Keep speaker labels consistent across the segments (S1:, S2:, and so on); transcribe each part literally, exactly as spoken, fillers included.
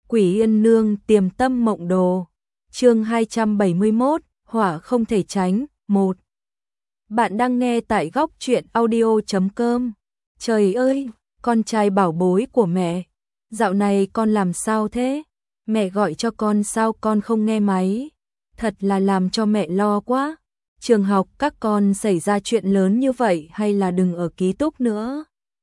S1: Quỷ Yên Nương Tiềm Tâm Mộng Đồ. Chương hai trăm bảy mươi mốt, hỏa không thể tránh, một. Bạn đang nghe tại góc truyện audio chấm com. Trời ơi, con trai bảo bối của mẹ, dạo này con làm sao thế? Mẹ gọi cho con sao con không nghe máy? Thật là làm cho mẹ lo quá. Trường học các con xảy ra chuyện lớn như vậy hay là đừng ở ký túc nữa?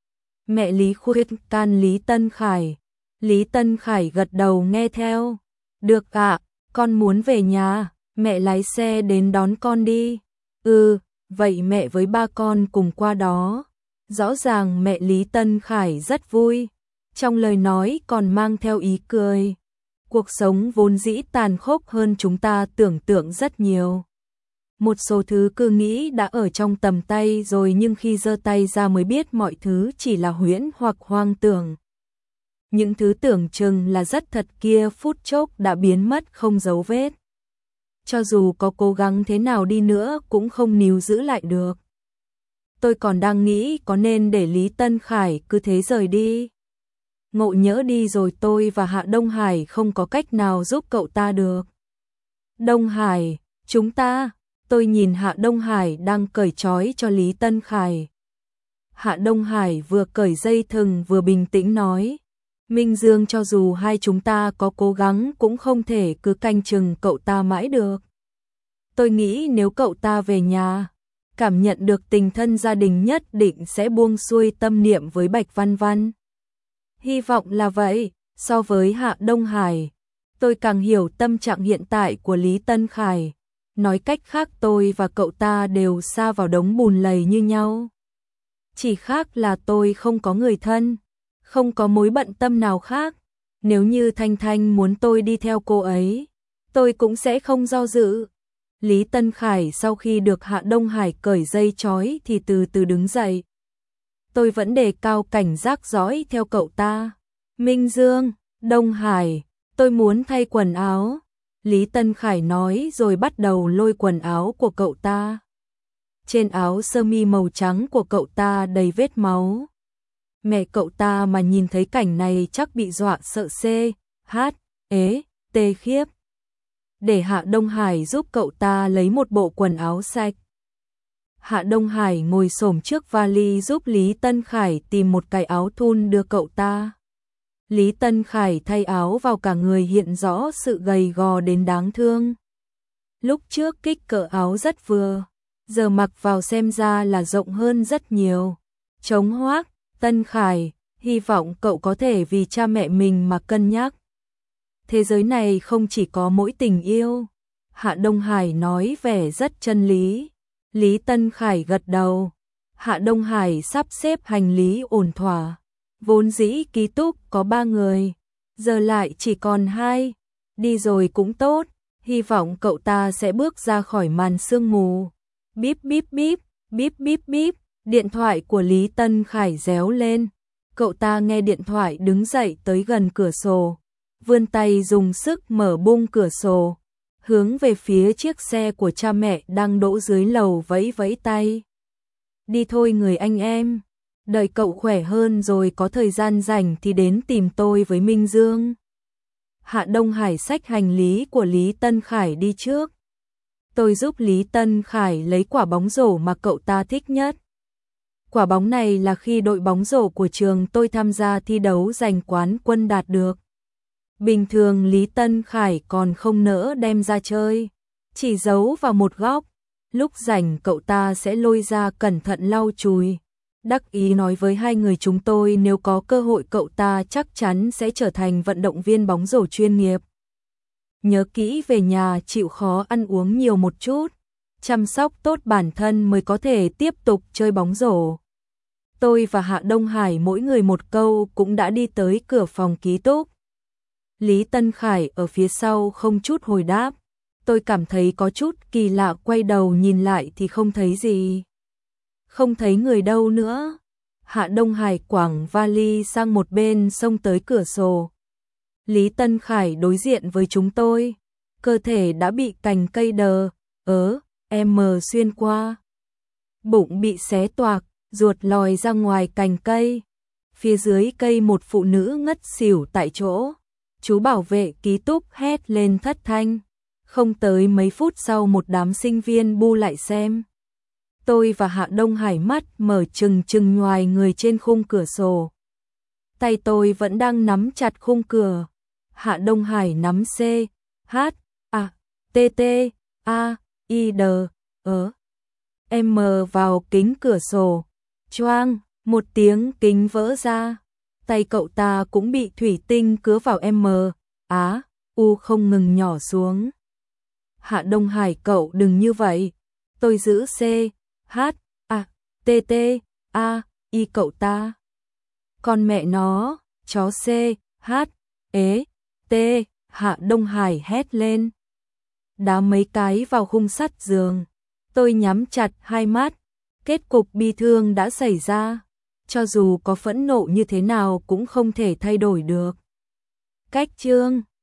S1: Mẹ Lý khuyên can Lý Tân Khải. Lý Tân Khải gật đầu nghe theo. Được ạ, con muốn về nhà, mẹ lái xe đến đón con đi. Ừ, vậy mẹ với ba con cùng qua đó. Rõ ràng mẹ Lý Tân Khải rất vui, trong lời nói còn mang theo ý cười. Cuộc sống vốn dĩ tàn khốc hơn chúng ta tưởng tượng rất nhiều. Một số thứ cứ nghĩ đã ở trong tầm tay rồi nhưng khi giơ tay ra mới biết mọi thứ chỉ là huyễn hoặc hoang tưởng. Những thứ tưởng chừng là rất thật kia phút chốc đã biến mất không dấu vết. Cho dù có cố gắng thế nào đi nữa cũng không níu giữ lại được. Tôi còn đang nghĩ có nên để Lý Tân Khải cứ thế rời đi. Ngộ nhỡ đi rồi tôi và Hạ Đông Hải không có cách nào giúp cậu ta được. Đông Hải, chúng ta, tôi nhìn Hạ Đông Hải đang cởi trói cho Lý Tân Khải. Hạ Đông Hải vừa cởi dây thừng vừa bình tĩnh nói. Minh Dương, cho dù hai chúng ta có cố gắng cũng không thể cứ canh chừng cậu ta mãi được. Tôi nghĩ nếu cậu ta về nhà, cảm nhận được tình thân gia đình nhất định sẽ buông xuôi tâm niệm với Bạch Văn Văn. Hy vọng là vậy. So với Hạ Đông Hải, tôi càng hiểu tâm trạng hiện tại của Lý Tân Khải. Nói cách khác tôi và cậu ta đều sa vào đống bùn lầy như nhau. Chỉ khác là tôi không có người thân, không có mối bận tâm nào khác. Nếu như Thanh Thanh muốn tôi đi theo cô ấy, tôi cũng sẽ không do dự. Lý Tân Khải sau khi được Hạ Đông Hải cởi dây trói thì từ từ đứng dậy. Tôi vẫn đề cao cảnh giác dõi theo cậu ta. Minh Dương, Đông Hải, tôi muốn thay quần áo. Lý Tân Khải nói rồi bắt đầu lôi quần áo của cậu ta. Trên áo sơ mi màu trắng của cậu ta đầy vết máu. Mẹ cậu ta mà nhìn thấy cảnh này chắc bị dọa sợ xê, hát, ế, tê khiếp. Để Hạ Đông Hải giúp cậu ta lấy một bộ quần áo sạch. Hạ Đông Hải ngồi xổm trước vali giúp Lý Tân Khải tìm một cái áo thun đưa cậu ta. Lý Tân Khải thay áo vào cả người hiện rõ sự gầy gò đến đáng thương. Lúc trước kích cỡ áo rất vừa, giờ mặc vào xem ra là rộng hơn rất nhiều. Trống hoác, Tân Khải, hy vọng cậu có thể vì cha mẹ mình mà cân nhắc. Thế giới này không chỉ có mỗi tình yêu. Hạ Đông Hải nói vẻ rất chân lý. Lý Tân Khải gật đầu. Hạ Đông Hải sắp xếp hành lý ổn thỏa. Vốn dĩ ký túc có ba người, giờ lại chỉ còn hai. Đi rồi cũng tốt, hy vọng cậu ta sẽ bước ra khỏi màn sương mù. Bíp bíp bíp, bíp bíp bíp, điện thoại của Lý Tân Khải réo lên. Cậu ta nghe điện thoại đứng dậy tới gần cửa sổ, vươn tay dùng sức mở bung cửa sổ, hướng về phía chiếc xe của cha mẹ đang đỗ dưới lầu vẫy vẫy tay. Đi thôi người anh em, đợi cậu khỏe hơn rồi có thời gian rảnh thì đến tìm tôi với Minh Dương. Hạ Đông Hải xách hành lý của Lý Tân Khải đi trước. Tôi giúp Lý Tân Khải lấy quả bóng rổ mà cậu ta thích nhất. Quả bóng này là khi đội bóng rổ của trường tôi tham gia thi đấu giành quán quân đạt được. Bình thường Lý Tân Khải còn không nỡ đem ra chơi, chỉ giấu vào một góc. Lúc rảnh cậu ta sẽ lôi ra cẩn thận lau chùi. Đắc ý nói với hai người chúng tôi nếu có cơ hội cậu ta chắc chắn sẽ trở thành vận động viên bóng rổ chuyên nghiệp. Nhớ kỹ về nhà chịu khó ăn uống nhiều một chút, chăm sóc tốt bản thân mới có thể tiếp tục chơi bóng rổ. Tôi và Hạ Đông Hải mỗi người một câu cũng đã đi tới cửa phòng ký túc. Lý Tân Khải ở phía sau không chút hồi đáp. Tôi cảm thấy có chút kỳ lạ, quay đầu nhìn lại thì không thấy gì. Không thấy người đâu nữa. Hạ Đông Hải quẳng vali sang một bên xông tới cửa sổ. Lý Tân Khải đối diện với chúng tôi. Cơ thể đã bị cành cây đờ, ớ, em mờ xuyên qua. Bụng bị xé toạc, ruột lòi ra ngoài cành cây. Phía dưới cây một phụ nữ ngất xỉu tại chỗ. Chú bảo vệ ký túc hét lên thất thanh. Không tới mấy phút sau một đám sinh viên bu lại xem. Tôi và Hạ Đông Hải mắt mở trừng trừng nhoài người trên khung cửa sổ. Tay tôi vẫn đang nắm chặt khung cửa. Hạ Đông Hải nắm C, H, A, T, T, A, I, D, ớ. M vào kính cửa sổ. Choang, một tiếng kính vỡ ra. Tay cậu ta cũng bị thủy tinh cứa vào M, Á, U không ngừng nhỏ xuống. Hạ Đông Hải cậu đừng như vậy. Tôi giữ C, H, A, T, T, A, I cậu ta. Con mẹ nó, chó C, H, ế, T, Hạ Đông Hải hét lên. Đá mấy cái vào khung sắt giường. Tôi nhắm chặt hai mắt. Kết cục bi thương đã xảy ra. Cho dù có phẫn nộ như thế nào cũng không thể thay đổi được. Cách chương